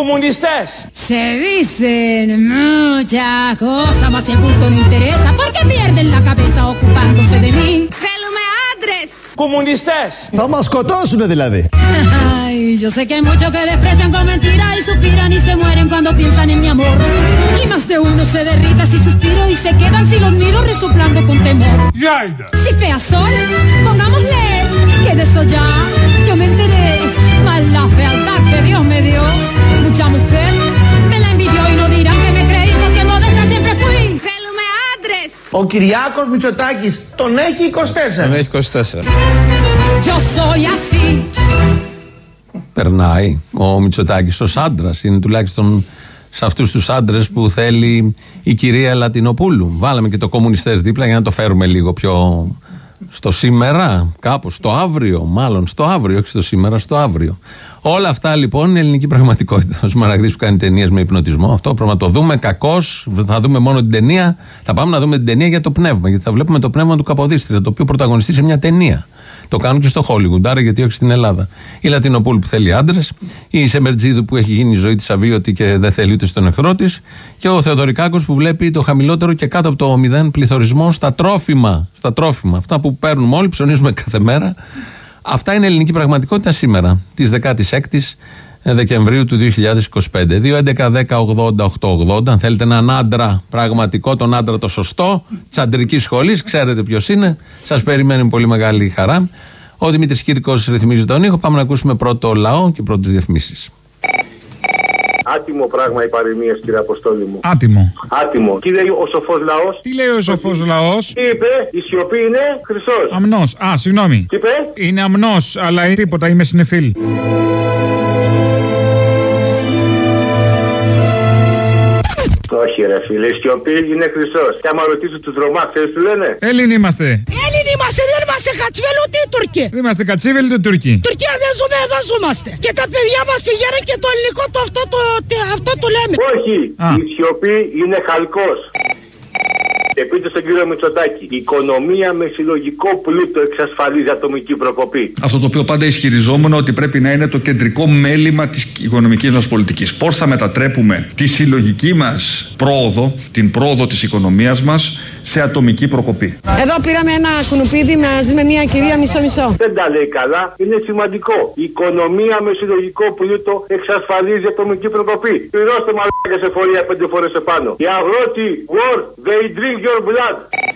Κομμουνιστές. Se dicen muchas cosas, mas el punto no interesa, porque pierden la cabeza ocupándose de mí. Θέλουμε άντρες. Κομμουνιστές. Θα μας σκοτώσουνε δηλαδή. Ay, yo sé que hay muchos que desprecian con mentira y suspiran y se mueren cuando piensan en mi amor. Y más de uno se derrita si suspiro y se quedan si los miro resoplando con temor. Yaida. Si fea soy, pongámosle que de eso ya yo me enteré. Más la fealdad que Dios me dio, mucha mujer me la envidió y no dirán que me creí porque modesta siempre fui. Θέλουμε άντρες. Ο Κυριάκος Μητσοτάκης τον έχει είκοσι τέσσερα. Τον έχει είκοσι τέσσερα. Yo soy así. Περνάει ο Μητσοτάκης ως άντρας. Είναι τουλάχιστον σε αυτούς τους άντρες που θέλει η κυρία Λατινοπούλου. Βάλαμε και το κομμουνιστές δίπλα για να το φέρουμε λίγο πιο στο σήμερα, κάπως στο αύριο, μάλλον στο αύριο, όχι στο σήμερα, στο αύριο. Όλα αυτά λοιπόν είναι ελληνική πραγματικότητα. Ο Σμαραγδής που κάνει ταινίες με υπνοτισμό, αυτό πρέπει να το δούμε. Κακώς, θα δούμε μόνο την ταινία. Θα πάμε να δούμε την ταινία για το πνεύμα. Γιατί θα βλέπουμε το πνεύμα του Καποδίστρια, το οποίο πρωταγωνιστεί σε μια ταινία. Το κάνουν και στο Hollywood, άρα γιατί όχι στην Ελλάδα. Η Λατινοπούλου που θέλει άντρες, η Σεμερτζίδου που έχει γίνει η ζωή της αβίωτη και δεν θέλει ούτε στον εχθρό της, και ο Θεοδωρικάκος που βλέπει το χαμηλότερο και κάτω από το μηδέν πληθωρισμό στα τρόφιμα. Στα τρόφιμα. Αυτά που παίρνουμε όλοι, ψωνίζουμε κάθε μέρα. Αυτά είναι ελληνική πραγματικότητα σήμερα, της δεκάτης έκτης Δεκεμβρίου του δύο χιλιάδες είκοσι πέντε. δύο έντεκα δέκα ογδόντα οκτώ ογδόντα. Αν θέλετε έναν άντρα πραγματικό, τον άντρα το σωστό, της αντρικής σχολής, ξέρετε ποιος είναι. Σας περιμένει πολύ μεγάλη χαρά. Ο Δημήτρης Κύρκος ρυθμίζει τον ήχο. Πάμε να ακούσουμε πρώτο λαό και πρώτες διαφημίσεις. Άτιμο πράγμα οι παροιμίες, κύριε Αποστόλη μου. Άτιμο. Άτιμο. Τι λέει ο σοφός λαός? Τι λέει ο σοφός λαός? Τι είπε? Η σιωπή είναι χρυσός. Αμνός. Α, συγγνώμη. Τι είπε? Είναι αμνός, αλλά είναι τίποτα, είμαι συνεφίλ. Όχι ρε φίλε, η σιωπή είναι χρυσός. Και άμα ρωτήσω τους Ρωμά, ξέρεις τι λένε? Έλληνοι είμαστε. Έλληνοι είμαστε, δεν είμαστε κατσίβελοι ούτε Τούρκοι. Δεν είμαστε κατσίβελοι ούτε Τούρκοι. Τουρκία δεν ζούμε, εδώ ζούμαστε. Και τα παιδιά μας πηγαίνουν και το ελληνικό το αυτό το, το, αυτό το λέμε. Όχι, Α. η σιωπή είναι χαλκός. Και πείτε στον κύριο Μητσοτάκη, η οικονομία με συλλογικό πλούτο εξασφαλίζει ατομική προκοπή. Αυτό το οποίο πάντα ισχυριζόμουν ότι πρέπει να είναι το κεντρικό μέλημα της οικονομικής μας πολιτικής. Πώς θα μετατρέπουμε τη συλλογική μας πρόοδο, την πρόοδο της οικονομίας μας, σε ατομική προκοπή. Εδώ πήραμε ένα κουνουπίδι μαζί με μια κυρία μισό-μισό. Δεν τα λέει καλά, είναι σημαντικό. Η οικονομία με συλλογικό πλούτο εξασφαλίζει ατομική προκοπή. Πληρώστε μαλάκα σε φορεία πέντε φορές επάνω. Οι αγρότοι, war, they drink your blood.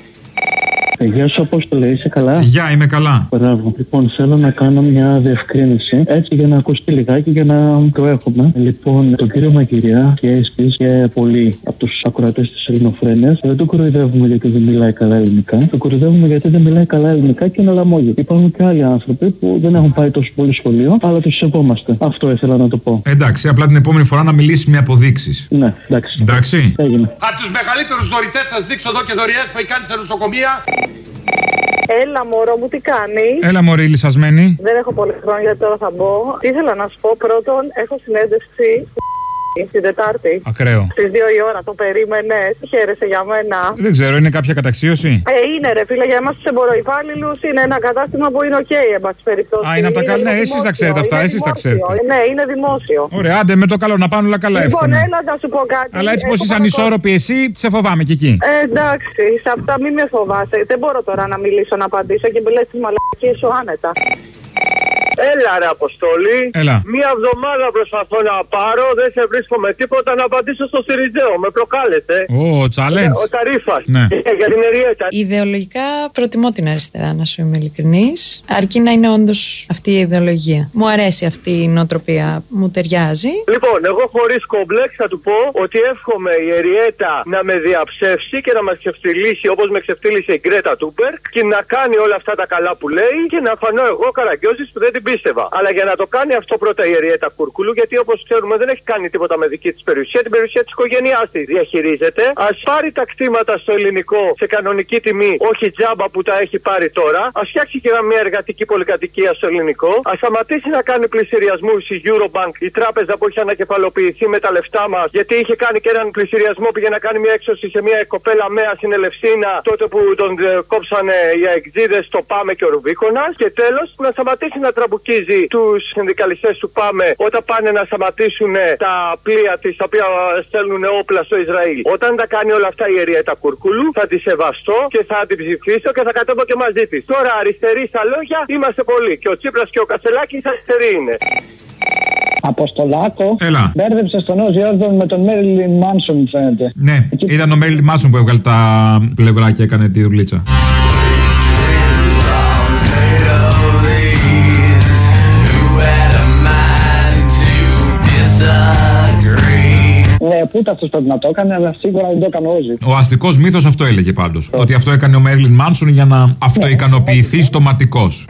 Γεια σου, Απόστολε, είσαι καλά? Γεια, είμαι καλά. Μπράβο. Λοιπόν, θέλω να κάνω μια διευκρίνηση, έτσι για να ακουστεί λιγάκι για να το έχουμε. Λοιπόν, τον κύριο Μαγειριά και εσείς και πολλοί από τους ακροατές της Ελληνοφρένειας δεν τον κοροϊδεύουμε γιατί δεν μιλάει καλά ελληνικά. Τον κοροϊδεύουμε γιατί δεν μιλάει καλά ελληνικά και είναι λαμόγιο. Υπάρχουν και άλλοι άνθρωποι που δεν έχουν πάει τόσο πολύ σχολείο, αλλά τους σεβόμαστε. Αυτό ήθελα να το πω. Εντάξει, απλά την επόμενη φορά να μιλήσει με αποδείξεις. Ναι, εντάξει. Εντάξει. Έγινε. Από τους μεγαλύτερους δωρητές σας δείξω εδώ και δωρεές που έχει κάνει σε νοσοκομεία. Έλα μωρό μου, τι κάνει? Έλα μωρή, λυσασμένη. Δεν έχω πολύ χρόνο γιατί τώρα θα μπω. Τι ήθελα να σου πω, πρώτον έχω συνέντευξη την Τετάρτη. Ακραίο. Στις δύο η ώρα, το περίμενες? Χαίρεσαι για μένα? Δεν ξέρω, είναι κάποια καταξίωση? Ε, είναι ρε φίλε, για εμάς τους εμποροϊπάλληλους είναι ένα κατάστημα που είναι οκ, okay, εν πάση περιπτώσει. Α, είναι από τα καλά. Ναι, εσείς τα ξέρετε αυτά, εσείς τα ξέρετε. Ναι, είναι δημόσιο. Ωραία, άντε με το καλό, να πάνε όλα καλά. Λοιπόν, εύχομαι. έλα να σου πω κάτι. Αλλά έτσι πως είσαι ανισόρροπη εσύ, σε φοβάμαι και εκεί. Ε, εντάξει, σε αυτά μην με φοβάσαι. Δεν μπορώ τώρα να μιλήσω, να απαντήσω και μιλάς τις μαλακίες σου άνετα. Έλα ρε Αποστόλη. Έλα. Μία εβδομάδα προσπαθώ να πάρω, δεν σε βρίσκω με τίποτα να απαντήσω στο Σιριζέο. Με προκάλεσε. Ω, oh, challenge. Ο Ταρίφας. Ναι. Για την Εριέτα. Ιδεολογικά προτιμώ την αριστερά, να σου είμαι ειλικρινής. Αρκεί να είναι όντως αυτή η ιδεολογία. Μου αρέσει αυτή η νοοτροπία, μου ταιριάζει. Λοιπόν, εγώ χωρίς κομπλέξ θα του πω ότι εύχομαι η Εριέτα να με διαψεύσει και να μας ξεφτυλίσει όπως με ξεφτύλισε η Γκρέτα Τούνμπεργκ και να κάνει όλα αυτά τα καλά που λέει και να φανώ εγώ Καραγκιόζης που δεν την πίστευα. Αλλά για να το κάνει αυτό πρώτα η Εριέτα Κούρκουλου, γιατί όπως ξέρουμε δεν έχει κάνει τίποτα με δική της περιουσία, την περιουσία της οικογένειάς της διαχειρίζεται. Ας πάρει τα κτήματα στο ελληνικό σε κανονική τιμή, όχι τζάμπα που τα έχει πάρει τώρα. Ας φτιάξει και μια εργατική πολυκατοικία στο ελληνικό. Ας σταματήσει να κάνει πληστηριασμούς η Eurobank, η τράπεζα που έχει ανακεφαλοποιηθεί με τα λεφτά μας, γιατί είχε κάνει και έναν πληστηριασμό, πήγε να κάνει μια έξωση σε μια κοπέλα Μέα στην Ελευσίνα, τότε που τον κόψανε οι αεξίδες, το Πάμε και ο Ρουβίκονας. Και τέλος, να σταματήσει να τραμπου τραμπουκίζει τους συνδικαλιστές του ΠΑΜΕ όταν πάνε να σταματήσουν τα πλοία της τα οποία στέλνουν όπλα στο Ισραήλ. Όταν τα κάνει όλα αυτά η Εριέτα Κουρκούλου, θα τη σεβαστώ και θα την ψηφίσω και θα κατέβω και μαζί της. Τώρα αριστεροί στα λόγια είμαστε πολλοί. Και ο Τσίπρας και ο Κασελάκης αριστεροί είναι. Αποστολάκο. Έλα. Μπέρδεψε τον Όζι Όρντον με τον Μέριλιν Μάνσον, μου φαίνεται. Ναι, εκεί ήταν ο Μέριλιν Μάνσον που έβγαλε τα πλευρά και έκανε τη δουλίτσα. Ναι, πούτα αυτός πρέπει να το έκανε, αλλά σίγουρα δεν το έκανε ο Όζι. Ο αστικός μύθος αυτό έλεγε πάντως. Ότι αυτό έκανε ο Μέριλιν Μάνσον για να αυτοικανοποιηθεί στοματικός.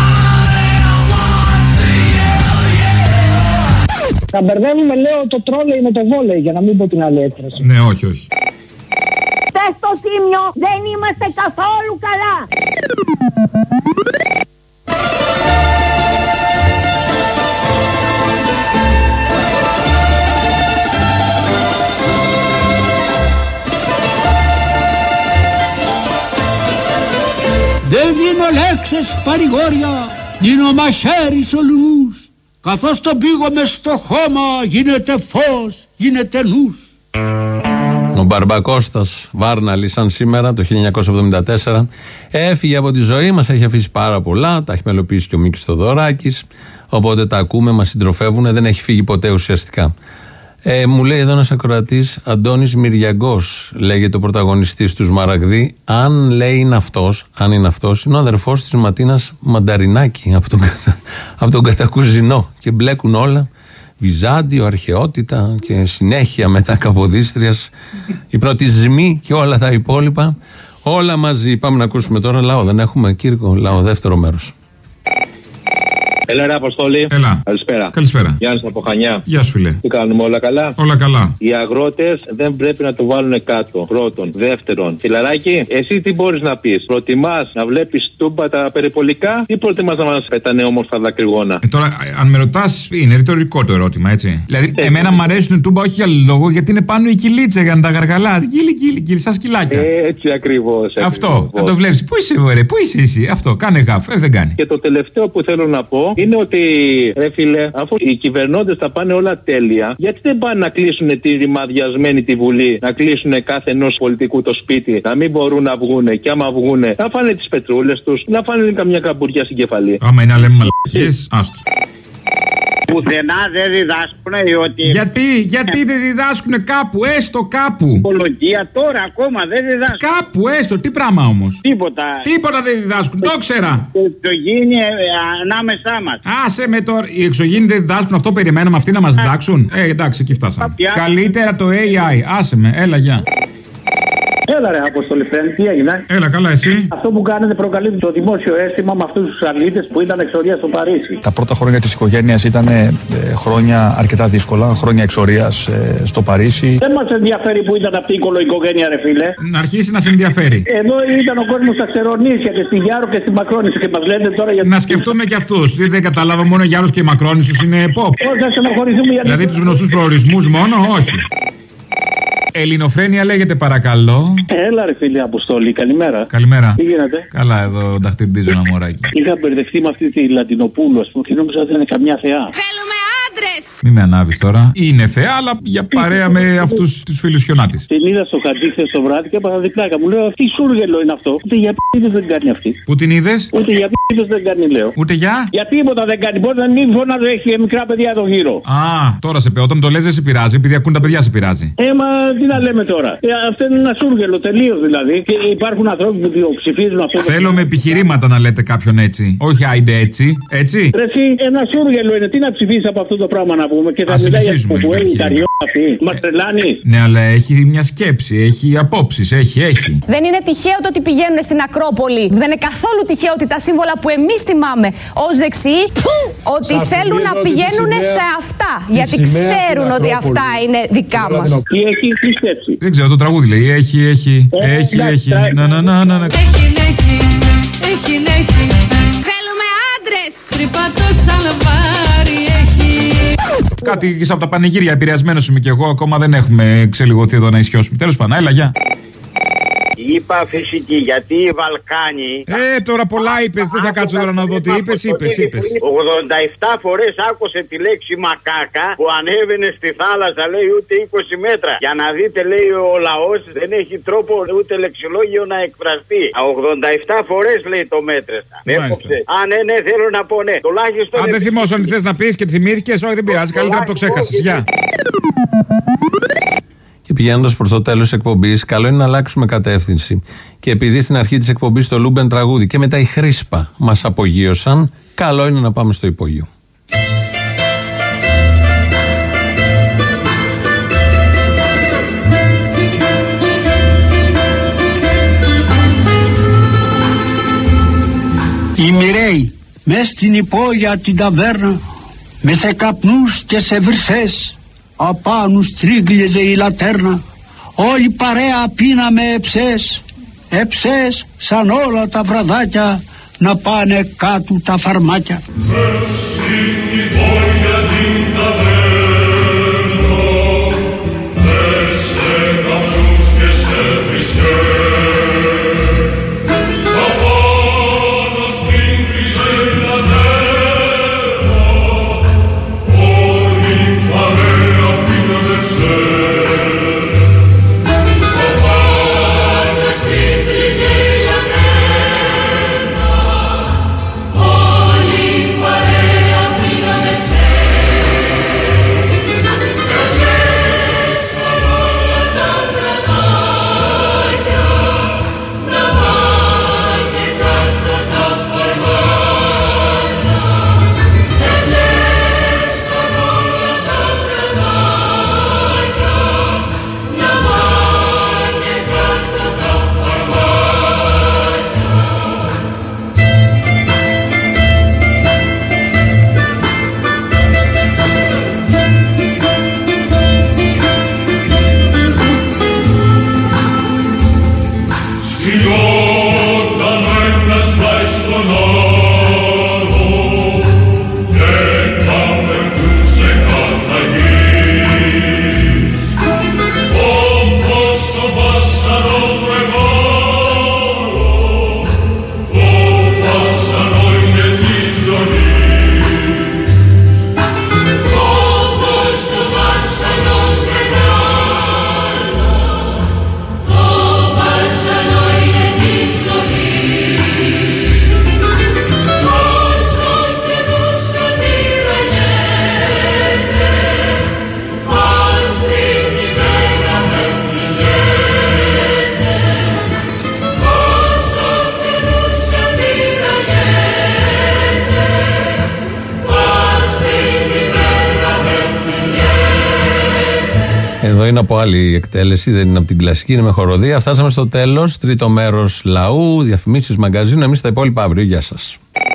Θα μπερδεύουμε, λέω, το τρόλεϊ με το βόλεϊ, για να μην πω την άλλη έκφραση. Ναι, όχι, όχι. Θες το Τίμιο, δεν είμαστε καθόλου καλά. Δεν δίνω λέξεις παρηγόρια, δίνω μαχαίρι σολούς. Καθώς τον πήγω μες στο χώμα, γίνεται φως, γίνεται νους. Ο Μπαρμπακώστας Βάρναλης, σαν σήμερα το χίλια εννιακόσια εβδομήντα τέσσερα, έφυγε από τη ζωή μας, έχει αφήσει πάρα πολλά, τα έχει μελοποιήσει και ο Μίκης Θοδωράκης, οπότε τα ακούμε, μας συντροφεύουν, δεν έχει φύγει ποτέ ουσιαστικά. Ε, μου λέει εδώ ένας ακροατής, Αντώνης Μυριαγκός, λέγεται ο πρωταγωνιστής του Σμαραγδί. Αν λέει είναι αυτός, αν είναι αυτός, είναι ο αδερφός της Ματίνας Μανταρινάκη από τον, από τον Κατακουζινό. Και μπλέκουν όλα. Βυζάντιο, αρχαιότητα και συνέχεια μετά Καποδίστριας, υπνοτισμοί και όλα τα υπόλοιπα. Όλα μαζί. Πάμε να ακούσουμε τώρα λαό. Δεν έχουμε, Κύρκο, λαό, δεύτερο μέρος. Έλα ρε Αποστόλη. Έλα. Καλησπέρα. Καλησπέρα. Γιάννης από Χανιά. Γεια σου φίλε. Τι κάνουμε, όλα καλά? Όλα καλά. Οι αγρότες δεν πρέπει να το βάλουν κάτω. Πρώτον. Δεύτερον. Φιλαράκι, εσύ τι μπορείς να πεις? Προτιμάς να βλέπεις τούμπα τα περιπολικά ή προτιμάς να μας πετάνε όμορφα δακρυγόνα? Ε, τώρα, αν με ρωτάς, είναι ρητορικό το ερώτημα, έτσι. Δηλαδή, ε, εμένα μου αρέσουν οι τούμπα όχι για λόγο, γιατί είναι πάνω η κυλίτσα για να τα γαργαλά. Κύλι, κύλι, κύλι, σαν σκυλάκια. Ε, έτσι ακριβώς. Αυτό. Να το βλέπεις. Πού είσαι, ωραία, πού είσαι εσύ? Αυτό. Κάνε γάφ. Ε, δεν κάνει. Και το τελευταίο που θέλω να πω είναι ότι, ρε φίλε, αφού οι κυβερνώντες θα πάνε όλα τέλεια, γιατί δεν πάνε να κλείσουν τη ρημαδιασμένη τη Βουλή, να κλείσουν κάθε ενός πολιτικού το σπίτι, να μην μπορούν να βγούνε, και άμα βγούνε, να φάνε τις πετρούλες τους, να φάνε καμιά καμπουριά στην κεφαλή. Άμα είναι να λέμε μαλακίες, άστο. Πουθενά δεν διδάσκουνε ότι. Γιατί, γιατί δεν διδάσκουνε κάπου, έστω κάπου. Οικολογία τώρα ακόμα δεν διδάσκουν. Κάπου, έστω, τι πράγμα όμως? Τίποτα. Τίποτα δεν διδάσκουν, το ξέρα. Η εξωγήινη ανάμεσά μας. Άσε με τώρα. Οι εξωγήινοι δεν διδάσκουν, αυτό περιμέναμε αυτοί να μας διδάξουν. Ε, εντάξει, εκεί φτάσαμε. Καλύτερα το έι άι, άσε με, έλα, γεια. Έλα ρε Αποστολή Φρέν, τι έγινε? Έλα, καλά, εσύ. Αυτό που κάνετε προκαλεί το δημόσιο αίσθημα με αυτούς τους αλήτες που ήταν εξορίας στο Παρίσι. Τα πρώτα χρόνια της οικογένειας ήταν ε, χρόνια αρκετά δύσκολα, χρόνια εξορίας ε, στο Παρίσι. Δεν μας ενδιαφέρει που ήταν αυτή η οικογένεια, ρε φίλε. Να αρχίσει να σε ενδιαφέρει. Εδώ ήταν ο κόσμος στα Ξερονήσια και στη Γιάρο και στη Μακρόνησο και μας λέτε τώρα για. Να σκεφτούμε και αυτούς. Δεν κατάλαβα, μόνο Γιάρος και η Μακρόνησος είναι pop. Όχι, θα στεναχωρηθούμε γιατί. Δηλαδή τους γνωστούς προορισμούς μόνο, όχι. Ελληνοφρένεια λέγεται, παρακαλώ. Έλα ρε φίλε Αποστόλη, καλημέρα. Καλημέρα. Τι γίνεται? Καλά, εδώ νταχτυρντίζω ένα μωράκι. Είχα μπερδευτεί με αυτή τη Λαντινοπούλου, ας πούμε, και νόμιζα ότι δεν είναι καμιά θεά. Θέλουμε άντρες! Μην με ανάβεις τώρα. Είναι θεά, αλλά για παρέα με αυτούς τους φίλους χιονάτης. Την είδα στο χαρτί χθες το βράδυ και έπαθα διπλάκα. Μου λέω, τι σούργελο είναι αυτό? Ούτε για πίδες δεν κάνει αυτή. Πού την είδες? Ούτε για πίδες δεν κάνει, λέω. Ούτε για? Για τίποτα δεν κάνει. Μπορεί να μην φωνάζει, έχει μικρά παιδιά εδώ γύρω. Α, τώρα σε πει. Όταν το λες δεν σε πειράζει, επειδή ακούν τα παιδιά σε πειράζει. Ε, μα τι να λέμε τώρα. Ε, αυτό είναι ένα σούργελο τελείως δηλαδή. Και υπάρχουν άνθρωποι που ψηφίζουν αυτό. Θέλω με επιχειρήματα να λέτε κάποιον έτσι. Όχι άιντε έτσι. Έτσι. Ρε, εσύ, ένα σούργελο είναι. Τι να ψηφίσει από αυτό το πράγμα να πούμε. Και θα μιλάει για το που έχει τα ριό αυτή. Μα τρελάνει. Ναι, αλλά έχει μια σκέψη, έχει απόψεις, έχει, έχει. Δεν είναι τυχαίο το ότι πηγαίνουν στην Ακρόπολη. Δεν είναι καθόλου τυχαίο ότι τα σύμβολα που εμείς τιμάμε ως δεξιοί, ότι σας θέλουν να πηγαίνουν σε αυτά. Γιατί ξέρουν ότι αυτά είναι δικά μας. Τι έχει πιστέψει. Δεν ξέρω, το τραγούδι λέει. Έχει, έχει, ε, έχει, να, έχει. Να, να, να, να, να. Έχει, έχει, έχει, έχει. Θέλουμε άντρες! Τρυπατό σαλβάρι έχει. Κάτι από τα πανηγύρια, επηρεασμένος είμαι κι εγώ. Ακόμα δεν έχουμε ξελιγωθεί εδώ να ισιώσουμε. Τέλος πάντων, έλα, γεια. Είπα φυσική, γιατί οι Βαλκάνοι. Ε, τώρα πολλά είπες, δεν θα κάτσω τώρα να δω τι είπες, είπες, είπες. ογδόντα επτά φορές άκουσε τη λέξη μακάκα που ανέβαινε στη θάλασσα, λέει, ούτε είκοσι μέτρα. Για να δείτε, λέει, ο λαός δεν έχει τρόπο ούτε λεξιλόγιο να εκφραστεί. ογδόντα επτά φορές, λέει, το μέτρεστα. Α, ναι, ναι, θέλω να πω, ναι. Τουλάχιστον. Αν δεν θυμόσαι, αν θες να πεις και τη θυμήθηκες, όχι, δεν πειράζει. Καλύτερα να το ξέχασες. Γεια. Και πηγαίνοντας προς το τέλος της εκπομπής, καλό είναι να αλλάξουμε κατεύθυνση. Και επειδή στην αρχή της εκπομπής το Λούμπεν τραγούδι και μετά η Χρίσπα μας απογείωσαν, καλό είναι να πάμε στο υπόγειο. Οι μοιραίοι μες στην υπόγεια την ταβέρνα, με σε καπνούς και σε βρυσές, απάνου στρίγκλιζε η λατέρνα. Όλη παρέα πίναμε εψές, εψές σαν όλα τα βραδάκια, να πάνε κάτω τα φαρμάκια. Εδώ είναι από άλλη εκτέλεση, δεν είναι από την κλασική, είναι με χοροδία. Φτάσαμε στο τέλος, τρίτο μέρος λαού, διαφημίσεις, μαγκαζίνου. Εμείς τα υπόλοιπα αύριο. Γεια σας.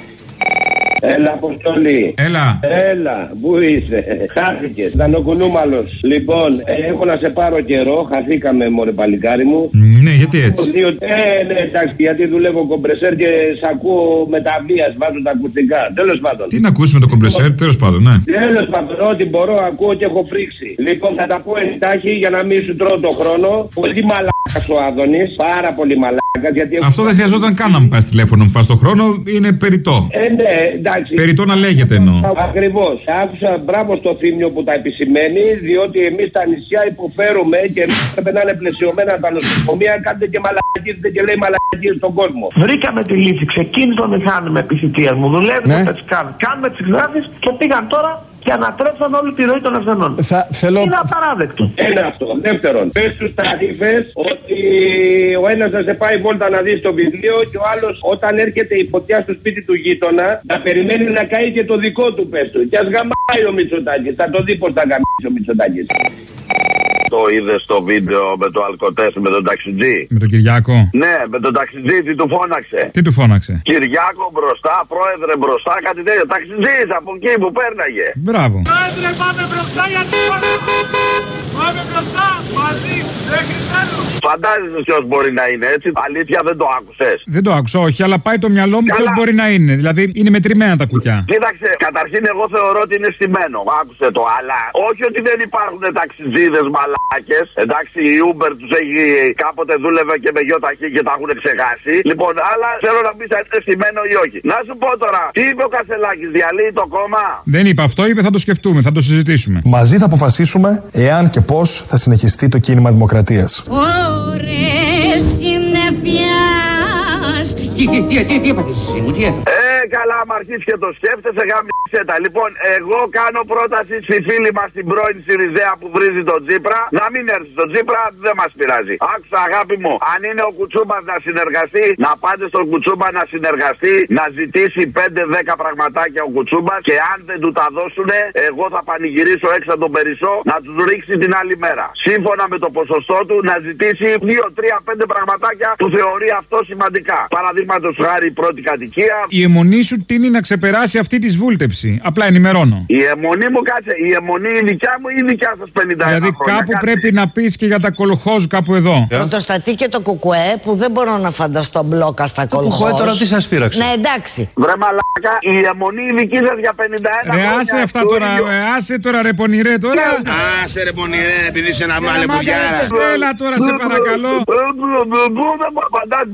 Έλα, Αποστολή. Έλα. Έλα, πού είσαι. Χάθηκες. Ήταν ο κουνούμαλος. Λοιπόν, έχω να σε πάρω καιρό. Χαθήκαμε, μωρέ παλικάρι μου. Ναι, γιατί έτσι. Ε, ναι, εντάξει, γιατί δουλεύω κομπρεσέρ και σ' ακούω με τα βίας, βάζω τα ακουστικά. Τέλος πάντων. Τι να ακούσει με το κομπρεσέρ, τέλος πάντων, ναι. Τέλος πάντων, ό,τι μπορώ, ακούω και έχω φρίξει. Λοιπόν, θα τα πω εντάχει για να μην σου τρώω το χρόνο. Πολύ μαλάκας ο Άδωνης, πάρα πολύ μαλάκας. Γιατί αυτό δεν χρειαζόταν καν να μου πάρει τηλέφωνο, μου φας το χρόνο, είναι περιττό. Ε, ναι, εντάξει. Περιττό να λέγεται εννοώ. Ακριβώς. Άκουσα μπράβο στο Θήμιο που τα επισημαίνει, διότι εμείς τα νησιά υποφέρουμε και πρέπει να είναι πλαισιωμένα τα νοσοκομεία. Κάντε και μαλακίζετε και λέει μαλακίζετε στον κόσμο. Βρήκαμε τη λύση. Ξεκίνησε το μηχάνημα επί θητείας μου. Δουλεύουμε με τις κάρτες. Κάνουμε τις γράφεις και πήγαν τώρα και ανατρέψαν όλη τη ροή των ασθενών. Θα, θέλω... Είναι απαράδεκτο. Ένα αυτό. Δεύτερον, πες στους ταρίφες ότι ο ένας θα σε πάει βόλτα να δει το βιβλίο και ο άλλος όταν έρχεται η φωτιά στο σπίτι του γείτονα να περιμένει να καεί και το δικό του, πες του. Και ας γαμάει ο Μητσοτάκης. Θα το δει πως θα γαμίσει ο Μητσοτάκης. Το είδε στο βίντεο με το αλκοτέστη με τον ταξιτζή. Με τον Κυριάκο. Ναι, με τον ταξιτζή, τι του φώναξε. Τι του φώναξε. Κυριάκο μπροστά, πρόεδρε μπροστά, κάτι τέτοιο. Ταξιτζής από εκεί που πέρναγε. Μπράβο. Πρόεδρε, πάμε μπροστά γιατί πάμε. Πάμε μπροστά, μαζί, μέχρι τέλους. Φαντάζεσαι ποιο μπορεί να είναι, έτσι. Αλήθεια δεν το άκουσες? Δεν το άκουσα, όχι, αλλά πάει το μυαλό μου ποιο μπορεί να είναι. Δηλαδή είναι μετρημένα τα κουκιά. Κοίταξε, καταρχήν εγώ θεωρώ ότι είναι στημένο. Άκουσε το, αλλά όχι ότι δεν υπάρχουν ταξιτζίδες μαλάκες. Εντάξει, η Uber τους έχει κάποτε δούλευε και με γιοταχή και τα έχουν ξεχάσει. Λοιπόν, αλλά θέλω να πει αν είναι στημένο ή όχι. Να σου πω τώρα, τι είπε ο Κασελάκης, διαλύει το κόμμα? Δεν είπε αυτό, είπε θα το σκεφτούμε, θα το συζητήσουμε. Μαζί θα αποφασίσουμε εάν και πώς θα συνεχιστεί το κίνημα δημοκρατίας. Ωρες συννεφιάς. Τι, τι, τι, τι, τι έπαθες εσύ μου, τι έπαθες? Ε, καλά, άμα αρχίσεις και το σκέφτεσαι, γάμισε τα. Λοιπόν, εγώ κάνω πρόταση στη φίλη μας την πρώην Σιριζέα που βρίζει τον Τσίπρα να μην έρθει στον Τσίπρα, δεν μας πειράζει. Άκουσα, αγάπη μου, αν είναι ο Κουτσούμπας να συνεργαστεί, να πάτε στον Κουτσούμπα να συνεργαστεί, να ζητήσει πέντε δέκα πραγματάκια ο Κουτσούμπας και αν δεν του τα δώσουνε, εγώ θα πανηγυρίσω έξω τον Περισσό να τους ρίξει την άλλη μέρα. Σύμφωνα με το ποσοστό του, να ζητήσει δύο τρία πέντε πραγματάκια που θεωρεί αυτό σημαντικά. Παραδείγματος χάρη η πρώτη κατοικία. Η αιμονή σου τείνει να ξεπεράσει αυτή τη βούλτεψη. Απλά ενημερώνω. Η αιμονή μου, κάτσε, η αιμονή η δικιά μου ή η δικιά σας πενήντα Δηλαδή χρόνια, κάπου κάτσε. πρέπει να πεις και για τα κολοχόζ κάπου εδώ. Πρωτοστατή και το κουκουέ που δεν μπορώ να φανταστώ μπλόκα στα κολοχόζ. κουκουέ τώρα τι σας πείραξε? Ναι, εντάξει. Βρε μαλάκα, η αιμονή η δική σας για πενήντα ένα Ρε χρόνια. άσε αυτά τώρα, ρε, άσε τώρα ρε πονηρέ τώρα. Άσε ρε πονηρέ, επειδή είσαι ένα μάλε που γιάρα. Έλα τώρα σε παρακαλώ. Δεν μου απαντάς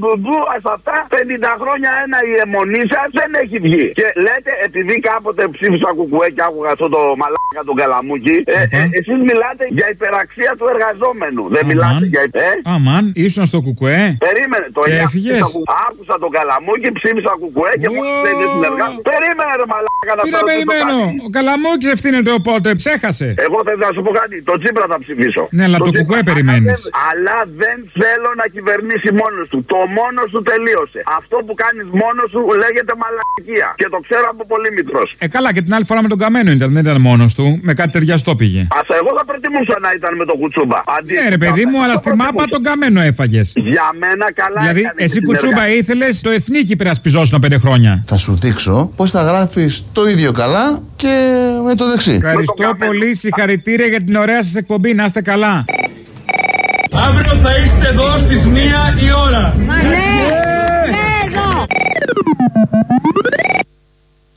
σε αυτά. πενήντα χρόνια ένα η αιμονή σας δεν έχει βγει. Και λέτε, επειδή κάποτε ψήφισα κουκουέ και άκουγα αυτό το μαλάκα τον Καλαμούκι, εσείς μιλάτε για υπεραξία του εργαζόμενου. Δεν μιλάτε για υπεραξία. Αμάν, ήσουν στο κουκουέ. Περίμενε, το και έφυγες. Άκουσα τον Καλαμούκι, ψήφισα κουκουέ και μου δεν συνεργάζομαι. Περίμενε ρε μαλάκα να Τι να περιμένω, ο Καλαμούκης ευθύνεται οπότε, ψέχασε. Εγώ θέλω να σου πω κάτι, το Τσίπρα θα ψηφίσω. Ναι, αλλά το κουκουέ περιμένεις. Αλλά δεν θέλω να κυβερνήσει μόνος του. Το μόνος του τελείωσε. Αυτό που κάνεις μόνος σου λέγεται μαλακία. Και το ξέρω από πολύ μικρός. Ε, καλά, και την άλλη φορά με τον Καμένο ήταν, δεν ήταν μόνος του. Με κάτι ταιριαστό πήγε. Ας εγώ θα προτιμούσα να ήταν με τον Κουτσούμπα. Αντί ναι, ρε παιδί μου, αλλά στη μάπα τον Καμένο έφαγες. Για μένα καλά. Δηλαδή, εσύ Κουτσούμπα ήθελες το εθνίκι υπερασπιζόσουν πέντε χρόνια. Θα σου δείξω πώς θα γράφεις το ίδιο καλά και με το δεξί. Ευχαριστώ πολύ, συγχαρητήρια για την ωραία σας εκπομπή. Να είστε καλά. Αύριο θα είστε εδώ στις μία η ώρα. Ναι.